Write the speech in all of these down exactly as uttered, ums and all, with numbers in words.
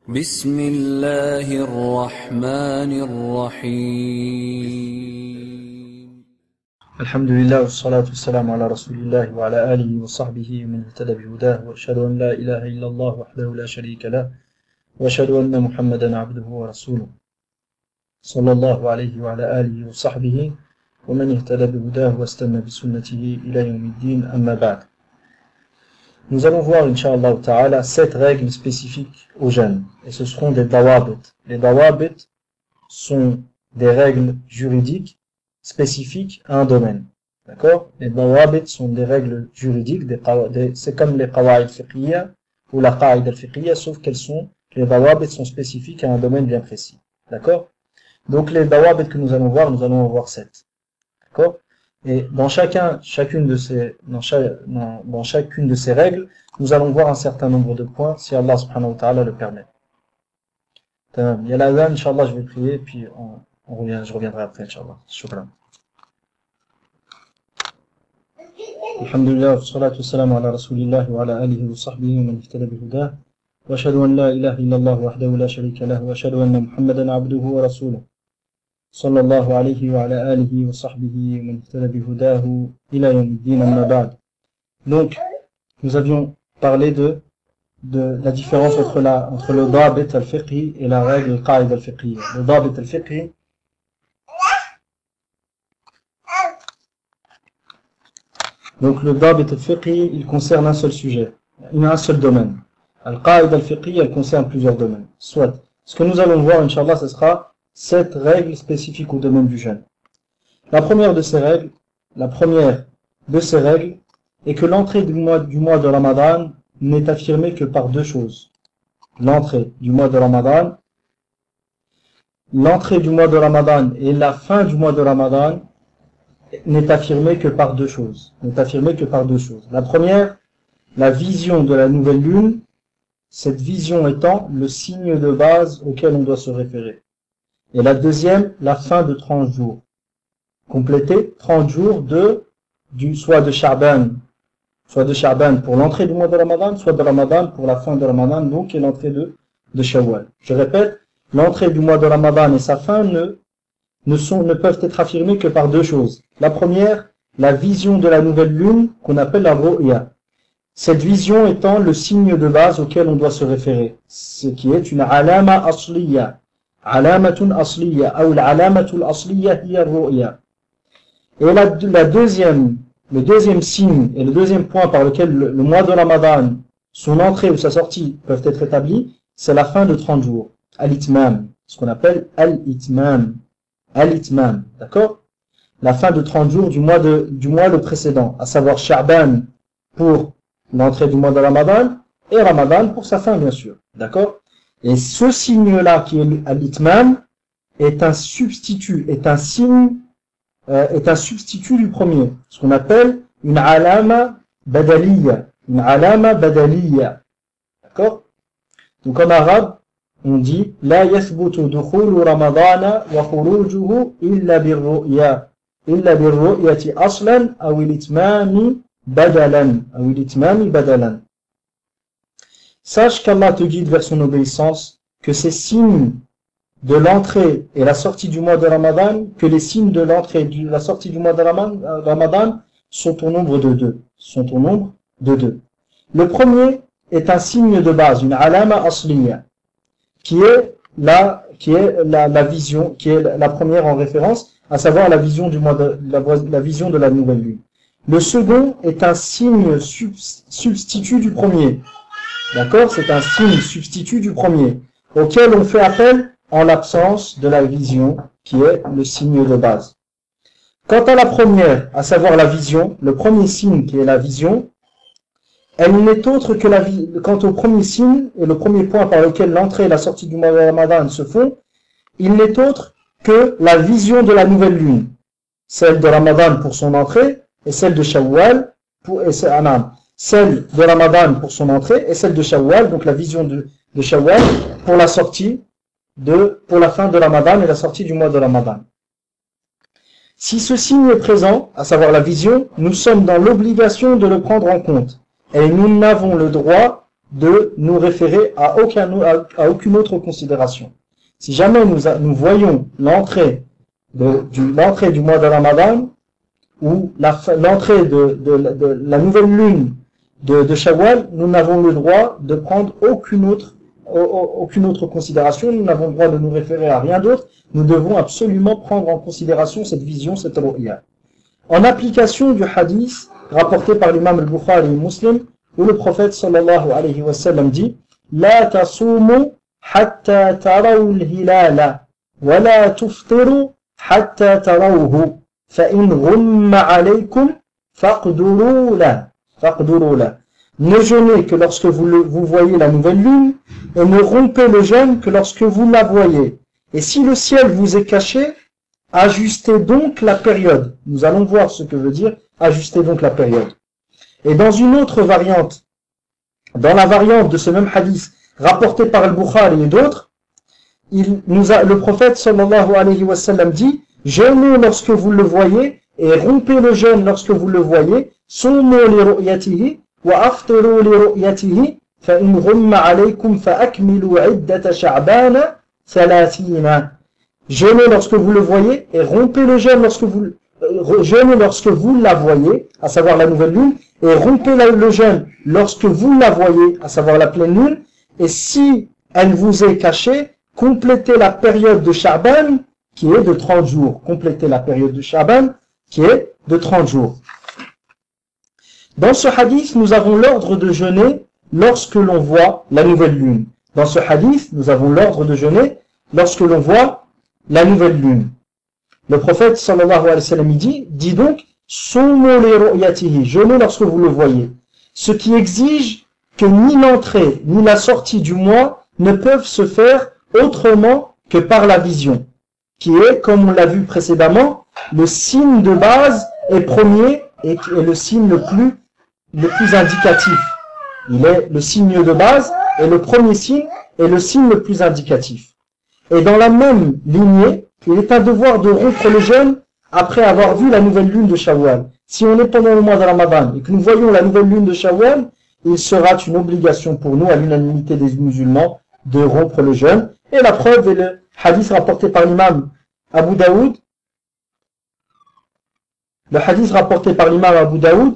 بسم الله الرحمن الرحيم الحمد لله والصلاة والسلام على رسول الله وعلى آله وصحبه ومن اهتدى بهداه وأشهد أن لا إله إلا الله وحده لا شريك له وأشهد أن محمدا عبده ورسوله صلى الله عليه وعلى آله وصحبه ومن اهتدى بهداه واستنى بسنته إلى يوم الدين أما بعد. Nous allons voir, Inch'Allah Ta'ala, sept règles spécifiques aux jeunes. Et ce seront des dawabit. Les dawabit sont des règles juridiques spécifiques à un domaine. D'accord? Les dawabit sont des règles juridiques, des, des, c'est comme les qawa'id fiqhiyya ou la qa'id al-fiqhiyya, sauf qu'elles sont, les dawabit sont spécifiques à un domaine bien précis. D'accord? Donc les dawabit que nous allons voir, nous allons en voir sept. D'accord? Et dans chacun, chacune de ces, dans, chaque, dans, dans chacune de ces règles, nous allons voir un certain nombre de points, si Allah subhanahu wa ta'ala le permet. Il y a l'adhan, Inch'Allah, je vais prier, puis on, on revient, je reviendrai après, Inch'Allah. Shukran. Alhamdulillah, wa salatu wa salam ala rasulillah wa ala alihi wa sahbihi wa man ihtada bihudah. Wa ashhadu an la ilaha illallah wahdahu la sharika lahu wa ashhadu anna Muhammadan abduhu wa rasuluh. صلى الله عليه وعلى آله وصحبه ومن اهتدى بهداه إلى يوم الدين أما بعد. Donc, nous avions parlé de, de la différence entre, la, entre le dabit al-fiqhi et la règle qa'id al-fiqhi. Le dabit al-fiqhi, donc le dabit al-fiqhi, il concerne un seul sujet, il a un seul domaine. Al-qa'id al-fiqhi, elle concerne plusieurs domaines. Soit, ce que nous allons voir, Inch'Allah, ce sera sept règles spécifiques au domaine du jeûne. La première de ces règles, la première de ces règles est que l'entrée du mois, du mois de Ramadan n'est affirmée que par deux choses. L'entrée du mois de Ramadan, l'entrée du mois de Ramadan et la fin du mois de Ramadan n'est affirmée que par deux choses. N'est affirmée que par deux choses. La première, la vision de la nouvelle lune, cette vision étant le signe de base auquel on doit se référer. Et la deuxième, la fin de trente jours. Compléter trente jours de, du, soit de Sha'ban, soit de Sha'ban pour l'entrée du mois de Ramadan, soit de Ramadan pour la fin de Ramadan, donc, et l'entrée de, de Shawwal. Je répète, l'entrée du mois de Ramadan et sa fin ne, ne sont, ne peuvent être affirmées que par deux choses. La première, la vision de la nouvelle lune, qu'on appelle la ru'ya. Cette vision étant le signe de base auquel on doit se référer. Ce qui est une alama asliya. Alamatun asliya, ou l'alamatul asliya hiya ru'ya. Et la, la deuxième, le deuxième signe et le deuxième point par lequel le, le mois de Ramadan, son entrée ou sa sortie peuvent être établis, c'est la fin de trente jours. Al-itmam, ce qu'on appelle al-itmam. Al-itmam, d'accord? La fin de trente jours du mois de, du mois le précédent, à savoir Sha'ban pour l'entrée du mois de Ramadan et Ramadan pour sa fin, bien sûr. D'accord? Et ce signe-là, qui est l'itmam, est un substitut, est un signe, euh, est un substitut du premier. Ce qu'on appelle une alama badaliya. Une alama badaliya. D'accord? Donc en arabe, on dit, la yathbutu dukhulu ramadana wa khurujuhu illa birru'ya. Illa birru'yati aslan, aw l'itmami badalan. Aw l'itmami badalan. Sache qu'Allah te guide vers son obéissance, que ces signes de l'entrée et la sortie du mois de Ramadan, que les signes de l'entrée et de la sortie du mois de Ramadan sont au nombre de deux. Sont au nombre de deux. Le premier est un signe de base, une alama asliya, qui est la, qui est la, la vision, qui est la première en référence, à savoir la vision du mois de, la, la vision de la nouvelle lune. Le second est un signe sub, substitut du premier. D'accord? C'est un signe substitut du premier, auquel on fait appel en l'absence de la vision, qui est le signe de base. Quant à la première, à savoir la vision, le premier signe qui est la vision, elle n'est autre que la vie. Quant au premier signe, et le premier point par lequel l'entrée et la sortie du mois de Ramadan se font, il n'est autre que la vision de la nouvelle lune. Celle de Ramadan pour son entrée, et celle de Shawwal pour, et c'est, ah, celle de Ramadan pour son entrée et celle de Shawwal, donc la vision de, de Shawwal pour la sortie de, pour la fin de Ramadan et la sortie du mois de Ramadan. Si ce signe est présent, à savoir la vision, nous sommes dans l'obligation de le prendre en compte et nous n'avons le droit de nous référer à, aucun, à, à aucune autre considération. Si jamais nous, a, nous voyons l'entrée de, du, l'entrée du mois de Ramadan, ou l'entrée de, de, de, de la nouvelle lune de, de Shawwal, nous n'avons le droit de prendre aucune autre, aucune autre considération, nous n'avons le droit de nous référer à rien d'autre, nous devons absolument prendre en considération cette vision, cette ru'ya. En application du hadith rapporté par l'imam al-Bukhari et Muslim, où le prophète sallallahu alayhi wa sallam dit « La tasumu hatta taraw al-hilala, wa la tuftiru hatta tarawhu, fa in ghumma alaykum faqduru la. Faqduru la. » Ne jeûnez que lorsque vous, le, vous voyez la nouvelle lune, et ne rompez le jeûne que lorsque vous la voyez. Et si le ciel vous est caché, ajustez donc la période. Nous allons voir ce que veut dire ajustez donc la période. Et dans une autre variante, dans la variante de ce même hadith, rapporté par Al-Bukhari et d'autres, il nous a, le prophète sallallahu alayhi wa sallam dit, jeûnez lorsque vous le voyez, et rompez le jeûne lorsque vous le voyez, sumu li ru'yatihi, wa aftiru li ru'yatihi, fa in ghumma alaykum fa akmilu iddata sha'bana thalathina. Jeûnez lorsque vous le voyez, et rompez le jeûne lorsque vous euh, jeûnez lorsque vous la voyez, à savoir la nouvelle lune, et rompez la, le jeûne lorsque vous la voyez, à savoir la pleine lune, et si elle vous est cachée, complétez la période de Sha'ban, qui est de trente jours. Complétez la période de Sha'ban, qui est de trente jours. Dans ce hadith, nous avons l'ordre de jeûner lorsque l'on voit la nouvelle lune. Dans ce hadith, nous avons l'ordre de jeûner lorsque l'on voit la nouvelle lune. Le prophète sallallahu alayhi wa sallam dit, dit donc, sumu li ru'yatihi, jeûnez lorsque vous le voyez. Ce qui exige que ni l'entrée ni la sortie du mois ne peuvent se faire autrement que par la vision, qui est, comme on l'a vu précédemment, le signe de base et premier et est le signe le plus, le plus indicatif. Il est le signe de base et le premier signe est le signe le plus indicatif. Et dans la même lignée, il est un devoir de rompre le jeûne après avoir vu la nouvelle lune de Shawwal. Si on est pendant le mois de Ramadan et que nous voyons la nouvelle lune de Shawwal, il sera une obligation pour nous, à l'unanimité des musulmans, de rompre le jeûne. Et la preuve est le hadith rapporté par l'imam Abu Daoud. Le hadith rapporté par l'imam Abu Daoud,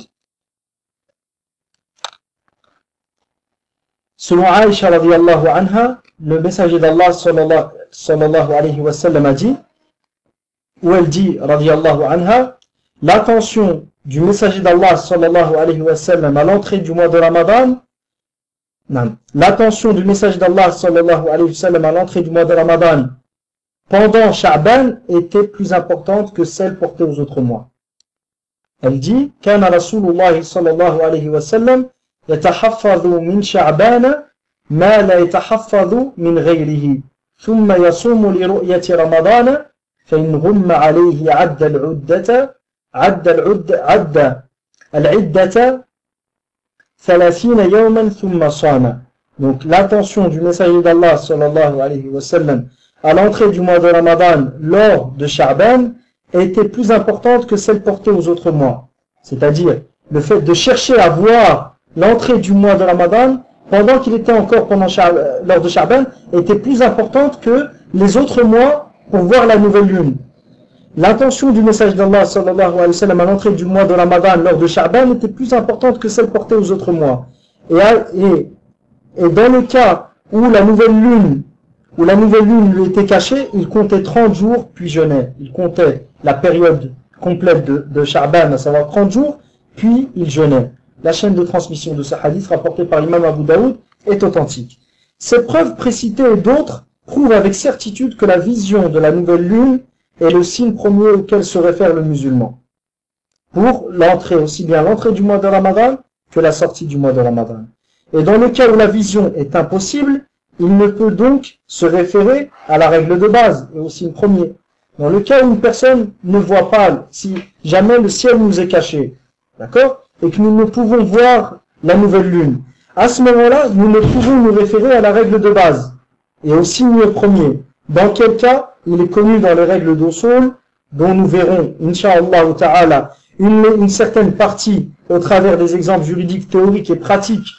selon Aïcha radiyallahu anha, le messager d'Allah sallallahu alayhi wa sallam a dit, où elle dit radiyallahu anha, l'attention du messager d'Allah sallallahu alayhi wa sallam à l'entrée du mois de Ramadan, non, l'attention du messager d'Allah sallallahu alayhi wa sallam à l'entrée du mois de Ramadan pendant Sha'ban était plus importante que celle portée aux autres mois. Elle dit, kana Rasulullah sallallahu alayhi wa sallam yatahaffadhu min Sha'ban ma la yatahaffadhu min ghayrihi, thumma yasumu li ru'yati Ramadana, fa in ghumma alayhi 'adda al-'uddata عد العد عد العدة ثلاثين يوما ثم صام. Donc l'attention du messager d'Allah sallallahu alayhi wa sallam à l'entrée du mois de Ramadan lors de Sha'ban était plus importante que celle portée aux autres mois. C'est-à-dire le fait de chercher à voir l'entrée du mois de Ramadan pendant qu'il était encore pendant lors de Sha'ban était plus importante que les autres mois pour voir la nouvelle lune. L'intention du message d'Allah sallallahu alayhi wa sallam à l'entrée du mois de Ramadan lors de Sha'ban était plus importante que celle portée aux autres mois. Et, et, et dans le cas où la nouvelle lune, où la nouvelle lune lui était cachée, il comptait trente jours puis jeûnait. Il comptait la période complète de, de Sha'ban, à savoir trente jours, puis il jeûnait. La chaîne de transmission de ce hadith rapporté par l'imam Abu Daoud est authentique. Ces preuves précitées et d'autres prouvent avec certitude que la vision de la nouvelle lune est le signe premier auquel se réfère le musulman pour l'entrée, aussi bien l'entrée du mois de Ramadan que la sortie du mois de Ramadan. Et dans le cas où la vision est impossible, il ne peut donc se référer à la règle de base et au signe premier. Dans le cas où une personne ne voit pas, si jamais le ciel nous est caché, d'accord, et que nous ne pouvons voir la nouvelle lune, à ce moment-là, nous ne pouvons nous référer à la règle de base et au signe premier. Dans quel cas il est connu dans les règles d'Usul, dont nous verrons, incha'Allah ta'ala, une, une certaine partie au travers des exemples juridiques, théoriques et pratiques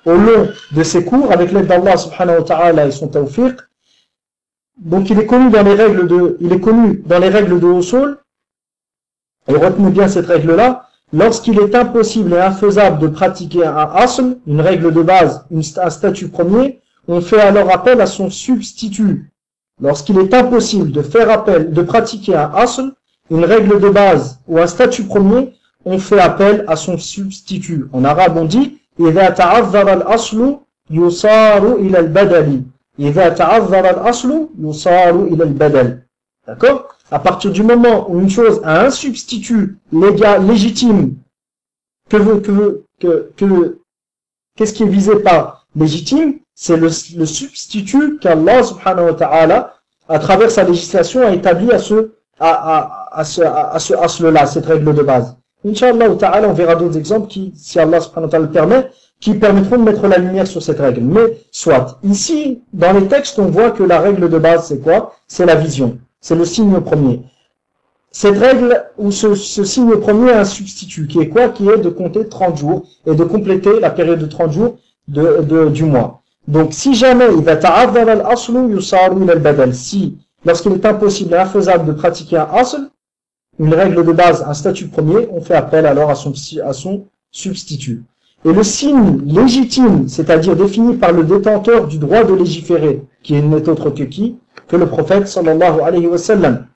au long de ces cours, avec l'aide d'Allah subhanahu wa ta'ala et son tawfiq. Donc il est connu dans les règles de, il est connu dans les règles de Usul, et retenez bien cette règle-là, lorsqu'il est impossible et infaisable de pratiquer un asl, une règle de base, une, un statut premier, on fait alors appel à son substitut. Lorsqu'il est impossible de faire appel, de pratiquer un asl, une règle de base ou un statut premier, on fait appel à son substitut. En arabe, on dit إذا تعذر الأصل يصار إلى البدل. إذا تعذر الأصل يصار إلى البدل. D'accord? À partir du moment où une chose a un substitut légal, légitime, que veut, que veut, que, que, qu'est-ce qui est visé par légitime? C'est le, le substitut qu'Allah subhanahu wa ta'ala, à travers sa législation, a établi à ce, à, à, à ce, à, à ce asl-là, cette règle de base. Inch'Allah ta'ala, on verra d'autres exemples qui, si Allah subhanahu wa ta'ala le permet, qui permettront de mettre la lumière sur cette règle. Mais, soit. Ici, dans les textes, on voit que la règle de base, c'est quoi? C'est la vision. C'est le signe premier. Cette règle, ou ce, ce signe premier a un substitut, qui est quoi? Qui est de compter trente jours, et de compléter la période de trente jours de, de, du mois. Donc, si jamais, il va ta'adhar al-aslu yusaru ila al-badal. Si, lorsqu'il est impossible et infaisable de pratiquer un asl, une règle de base, un statut premier, on fait appel alors à son, à son substitut. Et le signe légitime, c'est-à-dire défini par le détenteur du droit de légiférer, qui n'est autre que qui? Que le prophète sallallahu alayhi wa sallam.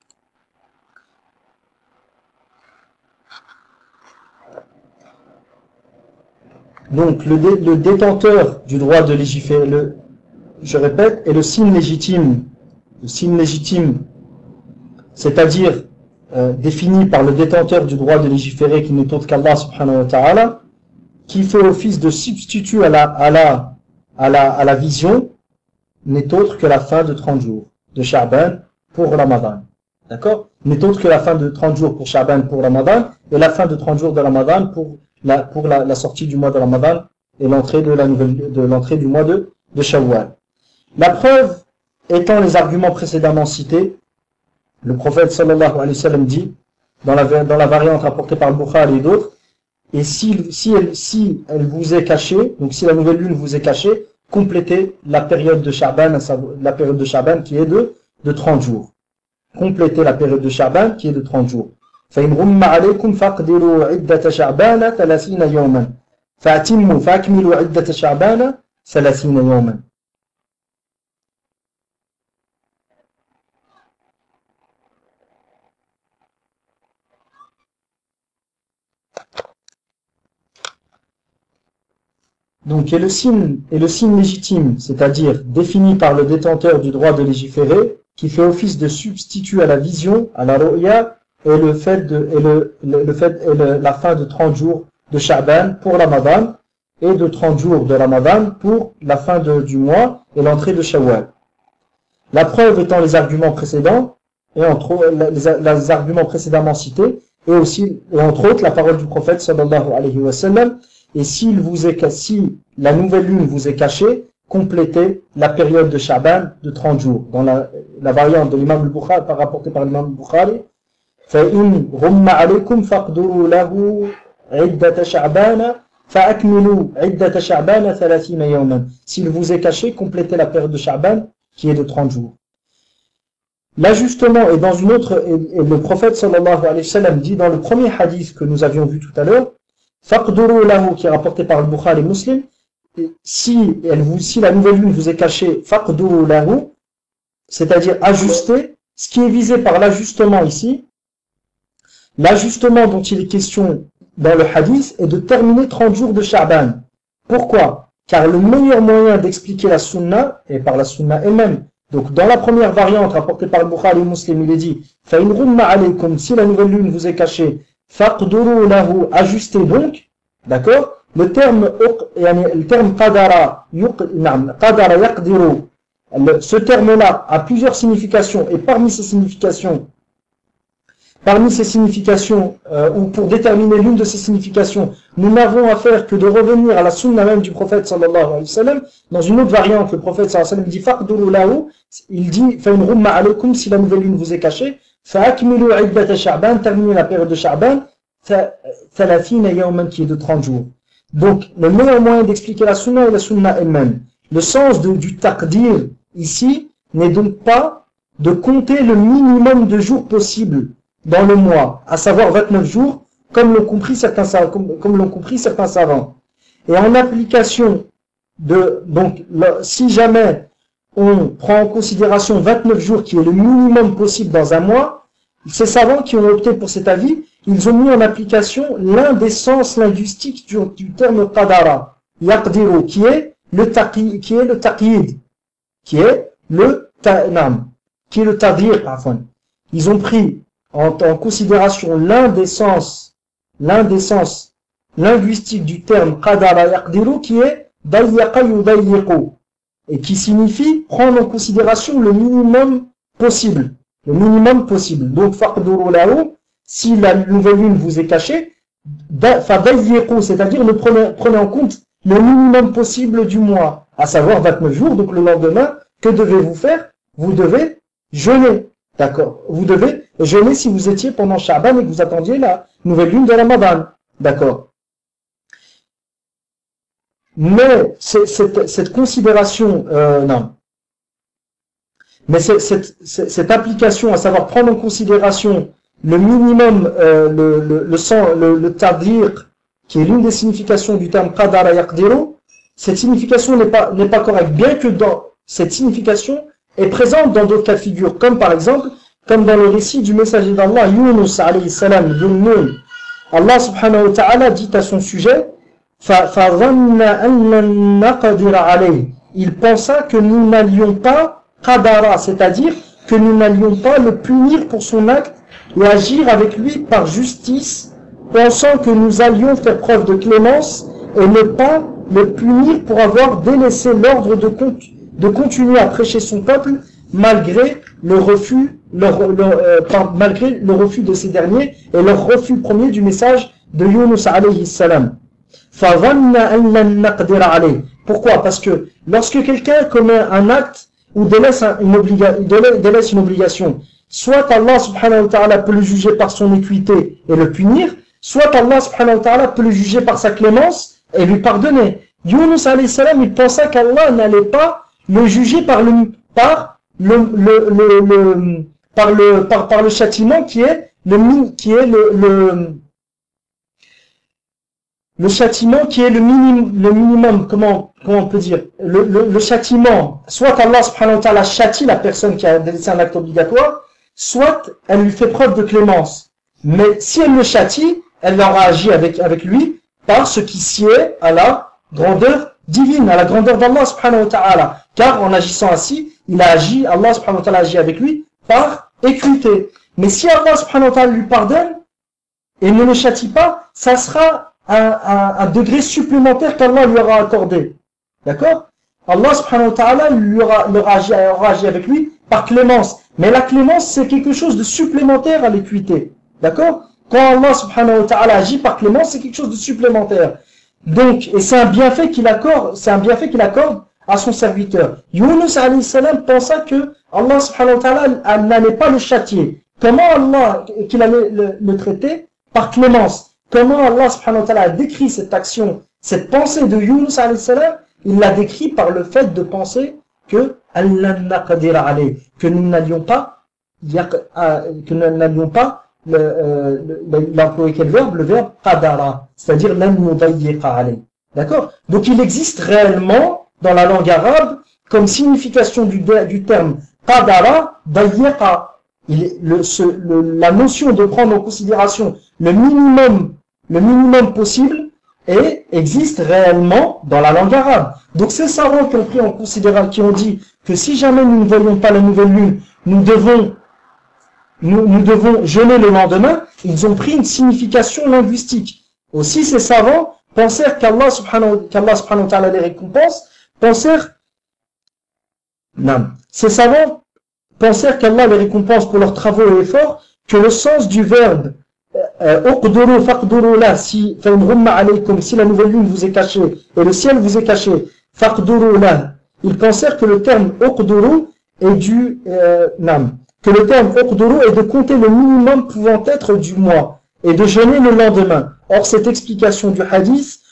Donc, le, dé, le détenteur du droit de légiférer, le, je répète, est le signe légitime. Le signe légitime, c'est-à-dire euh, défini par le détenteur du droit de légiférer, qui n'est autre qu'Allah subhanahu wa ta'ala, qui fait office de substitut à la, à la, à la, à la vision, n'est autre que la fin de trente jours de Sha'ban pour Ramadan. D'accord? N'est autre que la fin de trente jours pour Sha'ban pour Ramadan, et la fin de trente jours de Ramadan pour la, pour la, la sortie du mois de Ramadan et l'entrée de la nouvelle, de l'entrée du mois de, de Shawwal. La preuve étant les arguments précédemment cités, le prophète sallallahu alayhi wa sallam dit, dans la, dans la variante rapportée par le Bukhari et d'autres, et si, si, elle, si elle vous est cachée, donc si la nouvelle lune vous est cachée, complétez la période de Sha'ban, la période de Sha'ban qui est de, de trente jours. Complétez la période de Sha'ban qui est de trente jours. فإن غم عليكم فاقدروا عدة شعبان ثلاثين يوما فأتموا فأكملوا عدة شعبان ثلاثين يوما. Donc, et le signe, et le signe légitime, c'est-à-dire défini par le détenteur du droit de légiférer, qui fait office de substitut à la vision, à la ru'ya, et le fait de, et le, le, le fait, et le, la fin de trente jours de Sha'ban pour Ramadan, et de trente jours de Ramadan pour la fin de, du mois et l'entrée de Shawwal. La preuve étant les arguments précédents, et entre les, les arguments précédemment cités, et aussi, et entre autres, la parole du prophète sallallahu alayhi wa sallam. Et s'il vous est, si la nouvelle lune vous est cachée, complétez la période de Sha'ban de trente jours. Dans la, la variante de l'imam al-Bukhari, par rapportée par l'imam al-Bukhari, فَإِنْ غُمَّ عَلَيْكُمْ فَاقْدُرُوا لَهُ عِدَّةَ شَعْبَانَ فَأَكْمِلُوا عِدَّةَ شَعْبَانَ ثَلَاثِينَ يَوْمًا. S'il vous est caché, complétez la période de Sha'ban qui est de trente jours. L'ajustement est dans une autre, et, et le prophète sallallahu alayhi wa sallam dit dans le premier hadith que nous avions vu tout à l'heure, Faqduru lahu, qui est rapporté par le Bukhari Muslim, si, elle vous, si la nouvelle lune vous est cachée, Faqduru lahu, c'est-à-dire ajuster, ce qui est visé par l'ajustement ici, l'ajustement dont il est question dans le hadith est de terminer trente jours de Sha'ban. Pourquoi? Car le meilleur moyen d'expliquer la sunna, et par la sunna elle-même, donc dans la première variante rapportée par le Bukhari Muslim, il est dit, Fa in rumma alaykum, si la nouvelle lune vous est cachée, Faqduru lahu, ajustez donc, d'accord? Le terme, le terme qadara, qadara yaqdiru, ce terme-là a plusieurs significations, et parmi ces significations, parmi ces significations, euh, ou pour déterminer l'une de ces significations, nous n'avons à faire que de revenir à la sunna même du prophète sallallahu alayhi wa sallam. Dans une autre variante, le prophète sallallahu alayhi wa sallam dit Faqduru lahu, il dit Fa in rumma alaykum, si la nouvelle lune vous est cachée, Fa'akmilu iddata Sha'ban, terminez la période de Sha'ban, thalathina yawman, qui est de trente jours. Donc, le meilleur moyen d'expliquer la sunna est la sunna elle-même. Le sens de, du taqdir ici n'est donc pas de compter le minimum de jours possible dans le mois, à savoir vingt-neuf jours, comme l'ont compris certains, comme, comme l'ont compris certains savants. Et en application de, donc, le, si jamais on prend en considération vingt-neuf jours, qui est le minimum possible dans un mois, ces savants qui ont opté pour cet avis, ils ont mis en application l'un des sens linguistiques du, du terme qadara, yaqdiru, qui est le taqi, qui est le taqyid, qui est le ta'nam, qui est le tadir, afwan. Ils ont pris en, en considération l'un des sens, l'un des sens linguistiques du terme qadara yaqdiru, qui est dayyaqa yudayyiqu, et qui signifie prendre en considération le minimum possible, le minimum possible. Donc faqduru lahu, si la nouvelle lune vous est cachée, fadayyiqu, c'est-à-dire ne prenez, prenez en compte le minimum possible du mois, à savoir vingt-neuf jours. Donc le lendemain, que devez-vous faire? Vous devez jeûner, d'accord? Vous devez jeûner si vous étiez pendant Sha'ban et que vous attendiez la nouvelle lune de Ramadan, d'accord? Mais cette, cette considération, euh, non. Mais cette, cette, cette application, à savoir prendre en considération le minimum, euh, le, le, le, sang, le, le tadir, qui est l'une des significations du terme qadara yaqdiru, cette signification n'est pas, n'est pas correcte, bien que dans cette signification est présente dans d'autres cas de figure, comme par exemple, comme dans le récit du messager d'Allah, Yunus alayhi salam, Yunus. Allah subhanahu wa ta'ala dit à son sujet, il pensa que nous n'allions pas qadara, c'est-à-dire que nous n'allions pas le punir pour son acte et agir avec lui par justice, pensant que nous allions faire preuve de clémence et ne pas le punir pour avoir délaissé l'ordre de, de continuer à prêcher son peuple malgré le refus, leur, leur, euh, par, malgré le refus de ces derniers et leur refus premier du message de Yunus alayhi salam. Pourquoi? Parce que lorsque quelqu'un commet un acte ou délaisse une, obliga délaisse une obligation, soit Allah subhanahu wa ta'ala peut le juger par son équité et le punir, soit Allah subhanahu wa ta'ala peut le juger par sa clémence et lui pardonner. Yunus alayhi salam, il pensa qu'Allah n'allait pas le juger par le, par le, le, le, le, par le, par, par le châtiment qui est le, qui est le, le, le châtiment qui est le minimum, le minimum, comment, comment on peut dire, le, le, le châtiment, soit Allah subhanahu wa ta'ala châtie la personne qui a délaissé un acte obligatoire, soit elle lui fait preuve de clémence. Mais si elle le châtie, elle aura agi avec, avec lui par ce qui sied à la grandeur divine, à la grandeur d'Allah subhanahu wa ta'ala. Car en agissant ainsi, il a agi, Allah subhanahu wa ta'ala a agi avec lui par équité. Mais si Allah subhanahu wa ta'ala lui pardonne et ne le châtie pas, ça sera un, un, un degré supplémentaire qu'Allah lui aura accordé. D'accord? Allah subhanahu wa ta'ala lui aura, aura, agi, aura agi avec lui par clémence. Mais la clémence, c'est quelque chose de supplémentaire à l'équité. D'accord? Quand Allah subhanahu wa ta'ala agit par clémence, c'est quelque chose de supplémentaire. Donc, et c'est un bienfait qu'il accorde, c'est un bienfait qu'il accorde à son serviteur. Yunus alayhi salam pensa que Allah subhanahu wa ta'ala n'allait pas le châtier. Comment Allah, qu'il allait le, le traiter? Par clémence. Comment Allah subhanahu wa ta'ala a décrit cette action, cette pensée de Yunus alayhi salam? Il l'a décrit par le fait de penser que Allah naqdira alayh, que nous n'allions pas, que nous n'allions pas l'employer quel verbe? Le verbe qadara, c'est-à-dire lan nudayyiqa alayh. D'accord? Donc il existe réellement dans la langue arabe comme signification du, du terme qadara, dayyiqa. Il, le, ce, le, la notion de prendre en considération le minimum, le minimum possible et existe réellement dans la langue arabe. Donc ces savants qui ont pris en considération, qui ont dit que si jamais nous ne voyons pas la nouvelle lune, nous devons Nous, nous devons jeûner le lendemain, ils ont pris une signification linguistique. Aussi, ces savants pensèrent qu'Allah subhanahu, qu'Allah subhanahu wa ta'ala les récompense, pensèrent, non, ces savants pensèrent qu'Allah les récompense pour leurs travaux et efforts, que le sens du verbe, uqduru faqduru la, si, si la nouvelle lune vous est cachée, et le ciel vous est caché, faqduru la, ils pensèrent que le terme uqduru est du, euh, non, que le terme uqduru est de compter le minimum pouvant être du mois et de jeûner le lendemain. Or, cette explication du hadith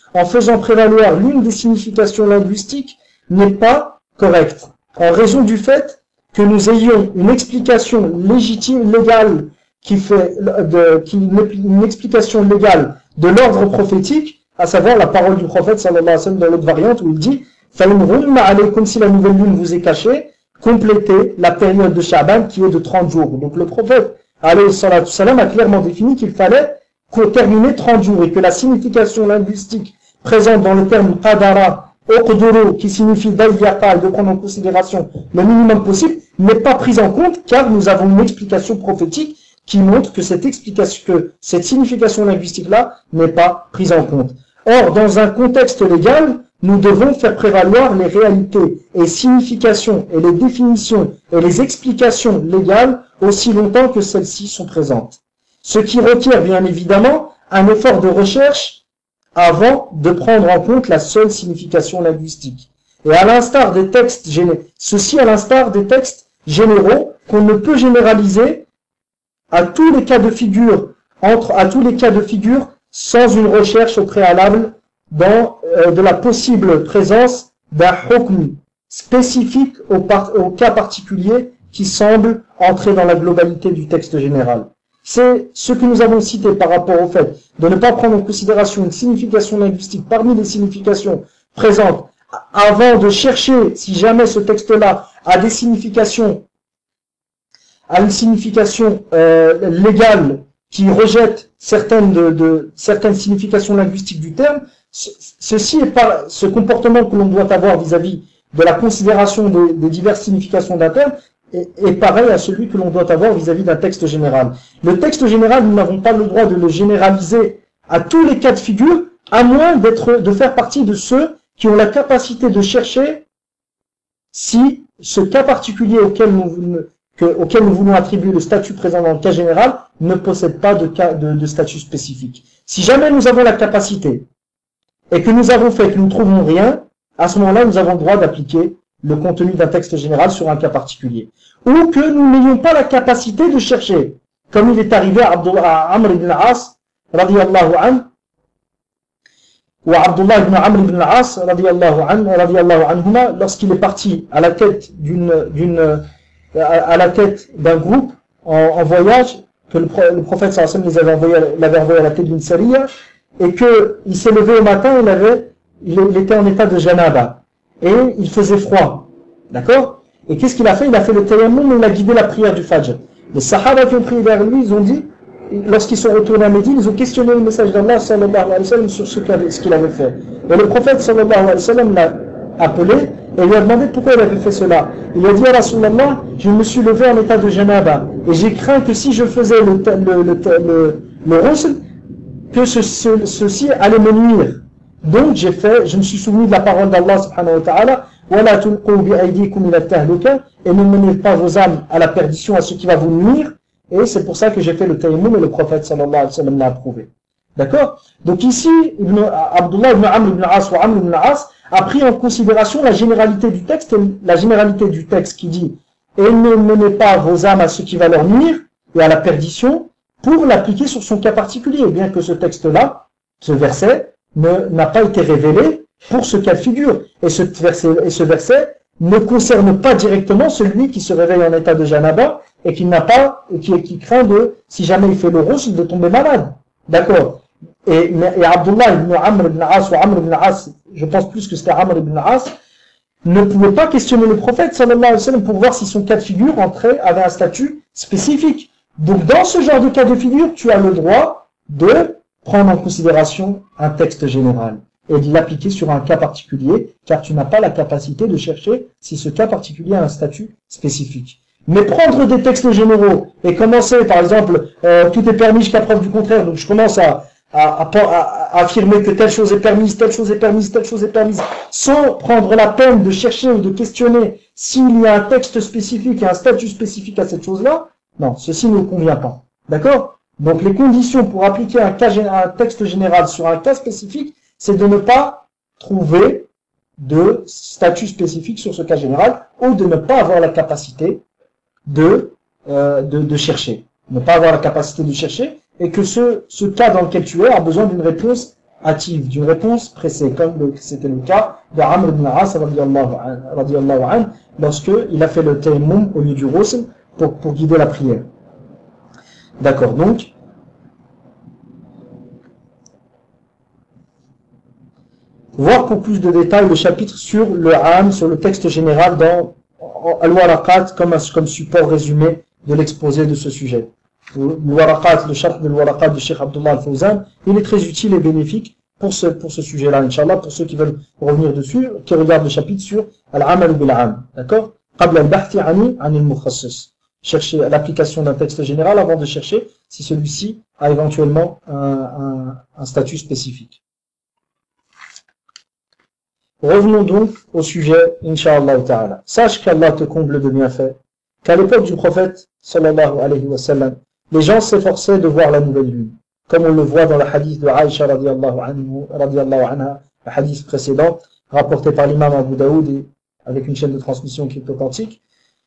en faisant prévaloir l'une des significations linguistiques n'est pas correcte, en raison du fait que nous ayons une explication légitime, légale, qui fait de, qui, une explication légale de l'ordre prophétique, à savoir la parole du prophète sallallahu alayhi wa sallam dans l'autre variante où il dit فَإِنْ غُمَّ عَلَيْكُمْ si la nouvelle lune vous est cachée, complétez la période de Sha'ban qui est de trente jours. Donc le prophète alayhi salatu salam a clairement défini qu'il fallait terminer trente jours et que la signification linguistique présente dans le terme qadara, uqduru, qui signifie d'ayyaka, de prendre en considération le minimum possible, n'est pas prise en compte car nous avons une explication prophétique qui montre que cette explication, que cette signification linguistique-là n'est pas prise en compte. Or, dans un contexte légal, nous devons faire prévaloir les réalités et significations et les définitions et les explications légales aussi longtemps que celles-ci sont présentes. Ce qui requiert bien évidemment un effort de recherche avant de prendre en compte la seule signification linguistique. Et à l'instar des textes généraux, ceci à l'instar des textes généraux qu'on ne peut généraliser à tous les cas de figure, entre, à tous les cas de figure, sans une recherche au préalable dans, euh, de la possible présence d'un hukm spécifique au, par, au cas particulier qui semble entrer dans la globalité du texte général. C'est ce que nous avons cité par rapport au fait de ne pas prendre en considération une signification linguistique parmi les significations présentes avant de chercher si jamais ce texte-là a des significations à une signification euh, légale qui rejette certaines, de, de, certaines significations linguistiques du terme. Ce, ceci est par, ce comportement que l'on doit avoir vis-à-vis de la considération des, des diverses significations d'un terme est, est pareil à celui que l'on doit avoir vis-à-vis d'un texte général. Le texte général, nous n'avons pas le droit de le généraliser à tous les cas de figure, à moins d'être, de faire partie de ceux qui ont la capacité de chercher si ce cas particulier auquel nous Que, auquel nous voulons attribuer le statut présent dans le cas général ne possède pas de, cas, de, de statut spécifique. Si jamais nous avons la capacité et que nous avons fait que nous ne trouvons rien, à ce moment-là, nous avons le droit d'appliquer le contenu d'un texte général sur un cas particulier. Ou que nous n'ayons pas la capacité de chercher, comme il est arrivé à, Abdullah, à Amr ibn al-As, radiyallahu anhu, ou à Abdullah ibn Amr ibn al-As, radiyallahu anhu, radiyallahu anhuma, lorsqu'il est parti à la tête d'une, d'une, à la tête d'un groupe en, en voyage, que le, le prophète sallallahu alayhi wa sallam les avait envoyé, l'avait envoyé à la tête d'une sariya, et que il s'est levé au matin, il avait, il, il était en état de janaba, et il faisait froid, d'accord? Et qu'est-ce qu'il a fait? Il a fait le tayammum, il a guidé la prière du Fajr. Les Sahaba qui ont prié vers lui, ils ont dit, lorsqu'ils sont retournés à Médine, ils ont questionné le message d'Allah sallallahu alayhi wa sallam sur ce qu'il avait fait. Et le prophète sallallahu alayhi wa sallam l'a appelé et lui a demandé pourquoi il avait fait cela. Il lui a dit à Rasulallah, je me suis levé en état de janaba et j'ai craint que si je faisais le le le le, le ghusl, que ce, ce, ceci allait me nuire. Donc j'ai fait, je me suis souvenu de la parole d'Allah subhanahu wa ta'ala, wala tulqu bi aydikum ila tahluka, et ne menez pas vos âmes à la perdition, à ce qui va vous nuire. Et c'est pour ça que j'ai fait le tayammum et le prophète sallallahu alayhi wa sallam l'a approuvé. D'accord? Donc ici, Ibn, Abdullah ibn Amr ibn al-As ou Amr ibn al-As a pris en considération la généralité du texte, la généralité du texte qui dit « Et ne menez pas vos âmes à ce qui va leur nuire et à la perdition » pour l'appliquer sur son cas particulier, bien que ce texte-là, ce verset, ne, n'a pas été révélé pour ce cas de figure. Et ce verset, et ce verset ne concerne pas directement celui qui se réveille en état de janaba et qui n'a pas, et qui, qui craint de, si jamais il fait le rouge, de tomber malade. D'accord? Et, et Abdullah ibn Amr ibn al-As ou Amr ibn al-As, je pense plus que c'était Amr ibn al-As, ne pouvait pas questionner le prophète sallallahu alayhi wa sallam pour voir si son cas de figure entrait, avait un statut spécifique. Donc dans ce genre de cas de figure, tu as le droit de prendre en considération un texte général et de l'appliquer sur un cas particulier, car tu n'as pas la capacité de chercher si ce cas particulier a un statut spécifique. Mais prendre des textes généraux et commencer, par exemple, euh, tout est permis jusqu'à preuve du contraire, donc je commence à, à, à, à affirmer que telle chose est permise, telle chose est permise, telle chose est permise, sans prendre la peine de chercher ou de questionner s'il y a un texte spécifique et un statut spécifique à cette chose-là, non, ceci ne convient pas. D'accord? Donc les conditions pour appliquer un, cas, un texte général sur un cas spécifique, c'est de ne pas trouver de statut spécifique sur ce cas général ou de ne pas avoir la capacité de, euh, de, de chercher. Ne pas avoir la capacité de chercher et que ce, ce cas dans lequel tu es a besoin d'une réponse hâtive d'une réponse pressée, comme le, c'était le cas de Amr ibn al-As radiyallahu anhu, lorsque il a fait le tayammum au lieu du ghusl pour, pour guider la prière. D'accord, donc, voir pour plus de détails le chapitre sur le Am, sur le texte général dans Al-Waraqat comme, comme support résumé de l'exposé de ce sujet. Le le chapitre de l'Waraqat de Cheikh Abdullah Al-Fawzan, il est très utile et bénéfique pour ce, pour ce sujet-là, Inch'Allah, pour ceux qui veulent revenir dessus, qui regardent le chapitre sur Al-Amal bil-Am, d'accord? Qabla al-bahthi ani anil mukhassis. Chercher l'application d'un texte général avant de chercher si celui-ci a éventuellement un, un, un statut spécifique. Revenons donc au sujet, Inch'Allah ta'ala. Sache qu'Allah te comble de bienfaits, qu'à l'époque du prophète, sallallahu alayhi wa sallam, les gens s'efforçaient de voir la nouvelle lune, comme on le voit dans le hadith de Aïcha radiyallahu anhu, radiyallahu anha, le hadith précédent, rapporté par l'imam Abu Daoud et avec une chaîne de transmission qui est authentique.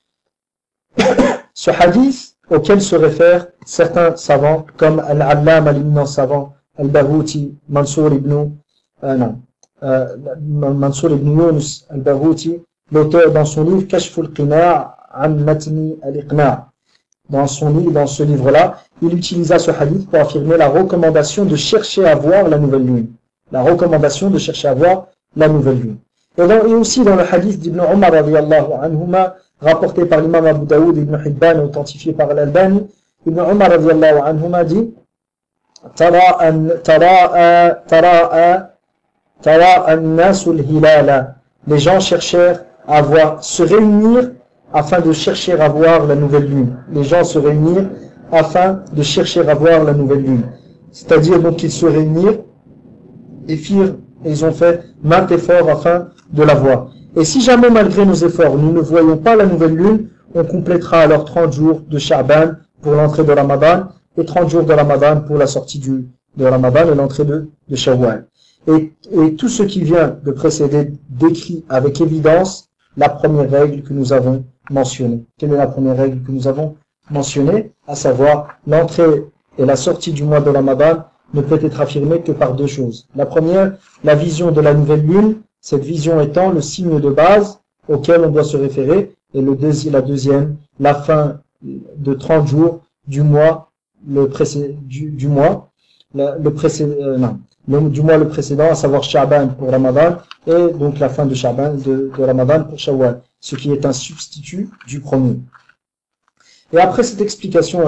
Ce hadith auquel se réfèrent certains savants, comme Al-Allam, l'éminent savant, Al-Barouti, Mansour ibn, euh, non, euh, Mansour ibn Yunus Al-Barouti, l'auteur dans son livre Kashful Qina' an Matni al-Iqna'. Dans son livre, dans ce livre-là, il utilisa ce hadith pour affirmer la recommandation de chercher à voir la nouvelle lune. La recommandation de chercher à voir la nouvelle lune. Et, dans, et aussi dans le hadith d'Ibn Umar radiyallahu anhuma, rapporté par l'imam Abu Daoud et Ibn Hibban, authentifié par l'Albani, Ibn Umar radiyallahu anhuma dit Tara tara tara tara an-nasu al-hilala. Les gens cherchèrent à voir, se réunir afin de chercher à voir la nouvelle lune. Les gens se réunirent afin de chercher à voir la nouvelle lune. C'est-à-dire donc qu'ils se réunirent et firent, et ils ont fait maints efforts afin de la voir. Et si jamais malgré nos efforts, nous ne voyons pas la nouvelle lune, on complétera alors trente jours de Sha'ban pour l'entrée de Ramadan et trente jours de Ramadan pour la sortie du, de Ramadan et l'entrée de, de Shawwal. Et, et tout ce qui vient de précéder décrit avec évidence la première règle que nous avons mentionnée. Quelle est la première règle que nous avons mentionnée? À savoir, l'entrée et la sortie du mois de Ramadan ne peut être affirmée que par deux choses. La première, la vision de la nouvelle lune, cette vision étant le signe de base auquel on doit se référer, et le deuxi- la deuxième, la fin de trente jours du mois, le précé- du, du mois, la, le précé- euh, non, le, du mois le précédent, à savoir Sha'ban pour Ramadan, et donc la fin de Sha'ban, de, de Ramadan pour Shawwal, ce qui est un substitut du premier. Et après cette explication,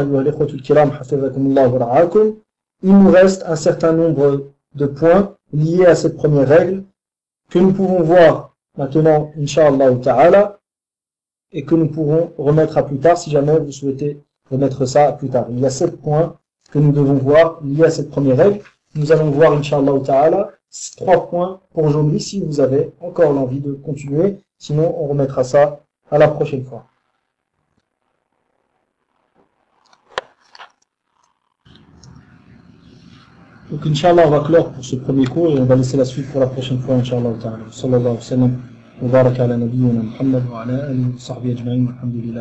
il nous reste un certain nombre de points liés à cette première règle, que nous pouvons voir maintenant, Inch'Allah ta'ala, et que nous pourrons remettre à plus tard si jamais vous souhaitez remettre ça à plus tard. Il y a sept points que nous devons voir liés à cette première règle. Nous allons voir, Inch'Allah ta'ala, trois points pour aujourd'hui si vous avez encore l'envie de continuer. Sinon, on remettra ça à la prochaine fois. Donc, Inch'Allah, on va clore pour ce premier cours et on va laisser la suite pour la prochaine fois, Inch'Allah ta'ala. Sallallahu alayhi wa sallam. Wa baraka ala nabiyyina Muhammad wa ala alihi wa sahbihi ajma'in. Alhamdulillah.